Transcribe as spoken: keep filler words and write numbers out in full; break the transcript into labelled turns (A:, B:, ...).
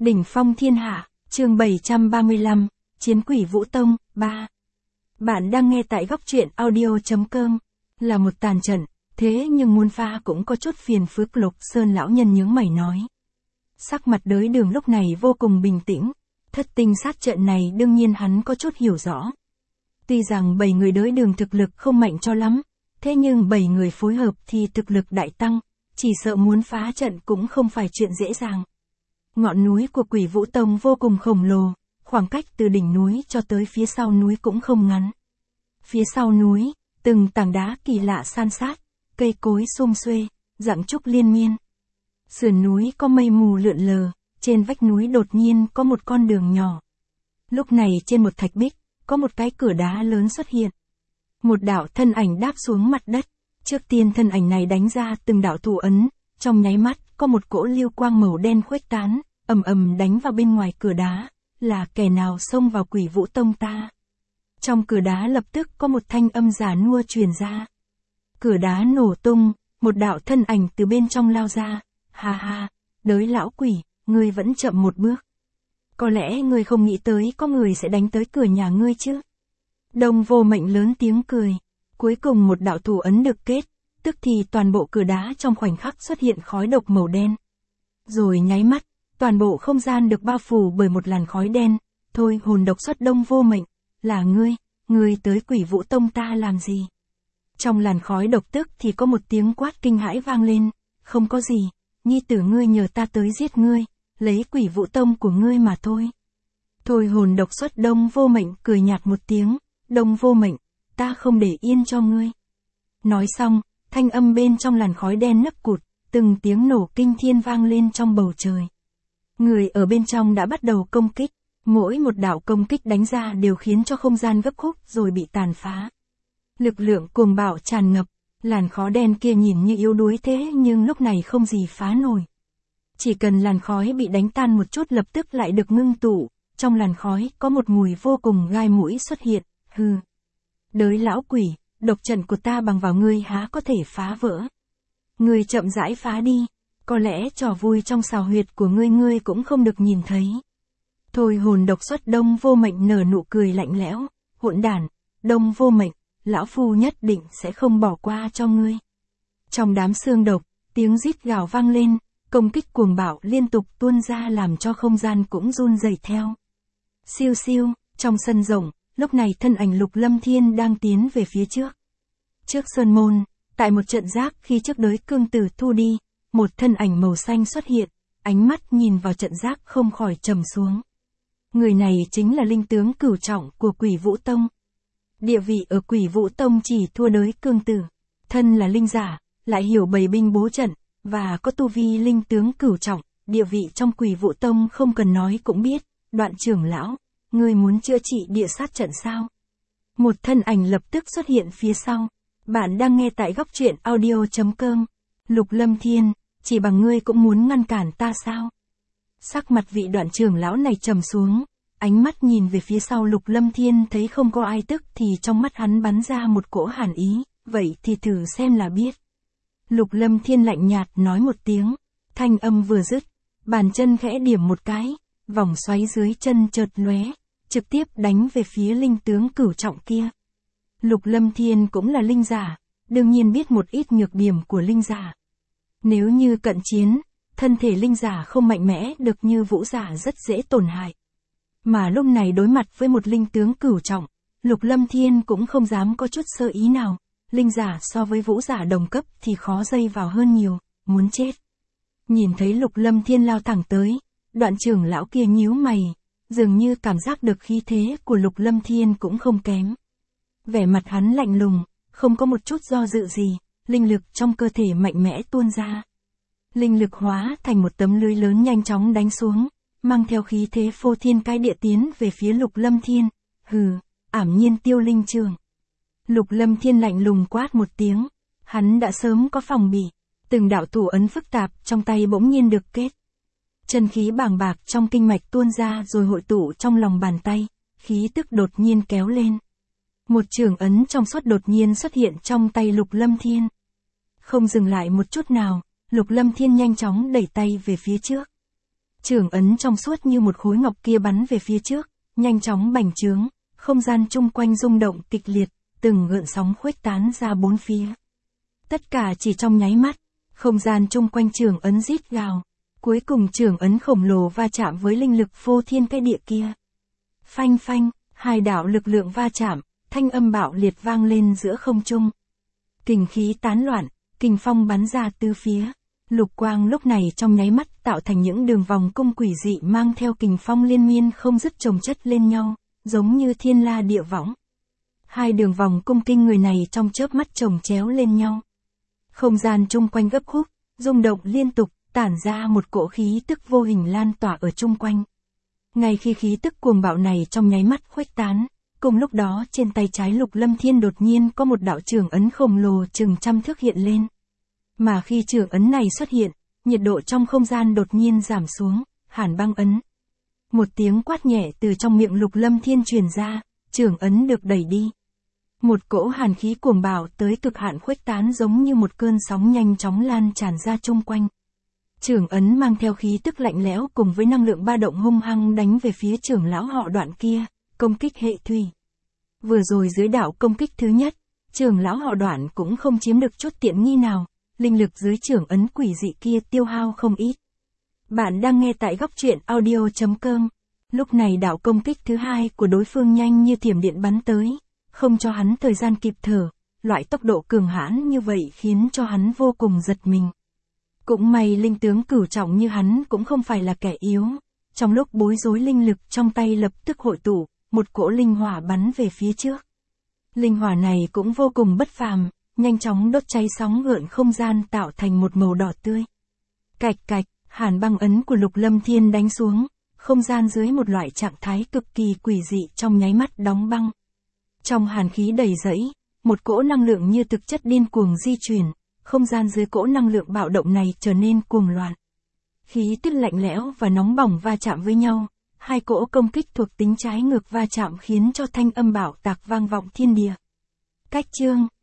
A: Đỉnh phong thiên hạ, chương bảy trăm ba mươi lăm, Chiến quỷ Vũ Tông, ba. Bạn đang nghe tại góc truyện audio chấm com. Là một tàn trận, thế nhưng muốn phá cũng có chút phiền phức. Lục Sơn lão nhân nhướng mày nói. Sắc mặt đới đường lúc này vô cùng bình tĩnh, thất tinh sát trận này đương nhiên hắn có chút hiểu rõ. Tuy rằng bảy người đới đường thực lực không mạnh cho lắm, thế nhưng bảy người phối hợp thì thực lực đại tăng, chỉ sợ muốn phá trận cũng không phải chuyện dễ dàng. Ngọn núi của Quỷ Vũ Tông vô cùng khổng lồ, khoảng cách từ đỉnh núi cho tới phía sau núi cũng không ngắn. Phía sau núi, từng tảng đá kỳ lạ san sát, cây cối sum xuê, rặng trúc liên miên. Sườn núi có mây mù lượn lờ, trên vách núi đột nhiên có một con đường nhỏ. Lúc này trên một thạch bích, có một cái cửa đá lớn xuất hiện. Một đạo thân ảnh đáp xuống mặt đất, trước tiên thân ảnh này đánh ra từng đạo thủ ấn, trong nháy mắt có một cỗ lưu quang màu đen khuếch tán, ầm ầm đánh vào bên ngoài cửa đá, là kẻ nào xông vào Quỷ Vũ Tông ta. Trong cửa đá lập tức có một thanh âm già nua truyền ra. Cửa đá nổ tung, một đạo thân ảnh từ bên trong lao ra, ha ha, đới lão quỷ, ngươi vẫn chậm một bước. Có lẽ ngươi không nghĩ tới có người sẽ đánh tới cửa nhà ngươi chứ. Đông Vô Mệnh lớn tiếng cười, cuối cùng một đạo thủ ấn được kết, tức thì toàn bộ cửa đá trong khoảnh khắc xuất hiện khói độc màu đen. Rồi nháy mắt, toàn bộ không gian được bao phủ bởi một làn khói đen. Thôi hồn độc xuất Đông Vô Mệnh, là ngươi, ngươi tới Quỷ Vũ Tông ta làm gì? Trong làn khói độc tức thì có một tiếng quát kinh hãi vang lên, không có gì, nhi tử ngươi nhờ ta tới giết ngươi, lấy Quỷ Vũ Tông của ngươi mà thôi. Thôi hồn độc xuất Đông Vô Mệnh cười nhạt một tiếng, Đông Vô Mệnh, ta không để yên cho ngươi. Nói xong, thanh âm bên trong làn khói đen nấp cụt, từng tiếng nổ kinh thiên vang lên trong bầu trời. Người ở bên trong đã bắt đầu công kích, mỗi một đạo công kích đánh ra đều khiến cho không gian gấp khúc rồi bị tàn phá. Lực lượng cuồng bạo tràn ngập, làn khói đen kia nhìn như yếu đuối thế nhưng lúc này không gì phá nổi. Chỉ cần làn khói bị đánh tan một chút lập tức lại được ngưng tụ, trong làn khói có một mùi vô cùng gai mũi xuất hiện, hừ. Đới lão quỷ, độc trận của ta bằng vào ngươi há có thể phá vỡ. Ngươi chậm rãi phá đi, có lẽ trò vui trong xào huyệt của ngươi ngươi cũng không được nhìn thấy. Thôi hồn độc xuất Đông Vô Mệnh nở nụ cười lạnh lẽo, hỗn đản, Đông Vô Mệnh, lão phu nhất định sẽ không bỏ qua cho ngươi. Trong đám xương độc, tiếng rít gào vang lên, công kích cuồng bạo liên tục tuôn ra làm cho không gian cũng run rẩy theo. Siêu siêu, trong sân rộng, lúc này thân ảnh Lục Lâm Thiên đang tiến về phía trước. Trước sơn môn, tại một trận giác khi trước đới cương tử thu đi, một thân ảnh màu xanh xuất hiện, ánh mắt nhìn vào trận giác không khỏi trầm xuống. Người này chính là linh tướng cửu trọng của Quỷ Vũ Tông. Địa vị ở Quỷ Vũ Tông chỉ thua đới cương tử, thân là linh giả, lại hiểu bày binh bố trận, và có tu vi linh tướng cửu trọng, địa vị trong Quỷ Vũ Tông không cần nói cũng biết. Đoạn trưởng lão, ngươi muốn chữa trị địa sát trận sao? Một thân ảnh lập tức xuất hiện phía sau. Bạn đang nghe tại góc truyện audio chấm com. Lục Lâm Thiên, chỉ bằng ngươi cũng muốn ngăn cản ta sao? Sắc mặt vị đoạn trưởng lão này trầm xuống, ánh mắt nhìn về phía sau Lục Lâm Thiên thấy không có ai tức thì trong mắt hắn bắn ra một cỗ hàn ý, vậy thì thử xem là biết. Lục Lâm Thiên lạnh nhạt nói một tiếng, thanh âm vừa dứt, bàn chân khẽ điểm một cái, vòng xoáy dưới chân chợt lóe, trực tiếp đánh về phía linh tướng cửu trọng kia. Lục Lâm Thiên cũng là linh giả, đương nhiên biết một ít nhược điểm của linh giả. Nếu như cận chiến, thân thể linh giả không mạnh mẽ được như vũ giả rất dễ tổn hại. Mà lúc này đối mặt với một linh tướng cửu trọng, Lục Lâm Thiên cũng không dám có chút sơ ý nào. Linh giả so với vũ giả đồng cấp thì khó dây vào hơn nhiều, muốn chết. Nhìn thấy Lục Lâm Thiên lao thẳng tới, đoạn trưởng lão kia nhíu mày, dường như cảm giác được khí thế của Lục Lâm Thiên cũng không kém. Vẻ mặt hắn lạnh lùng, không có một chút do dự gì, linh lực trong cơ thể mạnh mẽ tuôn ra. Linh lực hóa thành một tấm lưới lớn nhanh chóng đánh xuống, mang theo khí thế phô thiên cái địa tiến về phía Lục Lâm Thiên. Hừ, ảm nhiên tiêu linh trường. Lục Lâm Thiên lạnh lùng quát một tiếng, hắn đã sớm có phòng bị, từng đạo thủ ấn phức tạp trong tay bỗng nhiên được kết. Chân khí bàng bạc trong kinh mạch tuôn ra rồi hội tụ trong lòng bàn tay, khí tức đột nhiên kéo lên. Một trường ấn trong suốt đột nhiên xuất hiện trong tay Lục Lâm Thiên. Không dừng lại một chút nào, Lục Lâm Thiên nhanh chóng đẩy tay về phía trước. Chưởng ấn trong suốt như một khối ngọc kia bắn về phía trước, nhanh chóng bành trướng, không gian chung quanh rung động kịch liệt, từng gợn sóng khuếch tán ra bốn phía. Tất cả chỉ trong nháy mắt, không gian chung quanh chưởng ấn rít gào, cuối cùng chưởng ấn khổng lồ va chạm với linh lực phô thiên cái địa kia. Phanh phanh, hai đạo lực lượng va chạm, thanh âm bạo liệt vang lên giữa không trung. Kình khí tán loạn, kình phong bắn ra tứ phía. Lục quang lúc này trong nháy mắt tạo thành những đường vòng cung quỷ dị mang theo kình phong liên miên không dứt chồng chất lên nhau, giống như thiên la địa võng. Hai đường vòng cung kinh người này trong chớp mắt chồng chéo lên nhau. Không gian chung quanh gấp khúc, rung động liên tục, tản ra một cỗ khí tức vô hình lan tỏa ở chung quanh. Ngay khi khí tức cuồng bạo này trong nháy mắt khuếch tán, cùng lúc đó trên tay trái Lục Lâm Thiên đột nhiên có một đạo chưởng ấn khổng lồ chừng trăm thước hiện lên. Mà khi chưởng ấn này xuất hiện, nhiệt độ trong không gian đột nhiên giảm xuống, Hàn băng ấn. Một tiếng quát nhẹ từ trong miệng Lục Lâm Thiên truyền ra, chưởng ấn được đẩy đi. Một cỗ hàn khí cuồng bạo tới cực hạn khuếch tán giống như một cơn sóng nhanh chóng lan tràn ra chung quanh. Chưởng ấn mang theo khí tức lạnh lẽo cùng với năng lượng ba động hung hăng đánh về phía trưởng lão họ Đoạn kia, công kích hệ thủy. Vừa rồi dưới đạo công kích thứ nhất, trưởng lão họ Đoạn cũng không chiếm được chút tiện nghi nào, linh lực dưới chưởng ấn quỷ dị kia tiêu hao không ít. Bạn đang nghe tại góc truyện audio chấm com. Lúc này đạo công kích thứ hai của đối phương nhanh như thiểm điện bắn tới, không cho hắn thời gian kịp thở, loại tốc độ cường hãn như vậy khiến cho hắn vô cùng giật mình. Cũng may linh tướng cửu trọng như hắn cũng không phải là kẻ yếu, trong lúc bối rối linh lực trong tay lập tức hội tụ, một cỗ linh hỏa bắn về phía trước. Linh hỏa này cũng vô cùng bất phàm, nhanh chóng đốt cháy sóng gợn không gian tạo thành một màu đỏ tươi. Cạch cạch, Hàn băng ấn của Lục Lâm Thiên đánh xuống, không gian dưới một loại trạng thái cực kỳ quỷ dị trong nháy mắt đóng băng. Trong hàn khí đầy rẫy, một cỗ năng lượng như thực chất điên cuồng di chuyển, không gian dưới cỗ năng lượng bạo động này trở nên cuồng loạn. Khí tức lạnh lẽo và nóng bỏng va chạm với nhau, hai cỗ công kích thuộc tính trái ngược va chạm khiến cho thanh âm bạo tạc vang vọng thiên địa. Cách chương,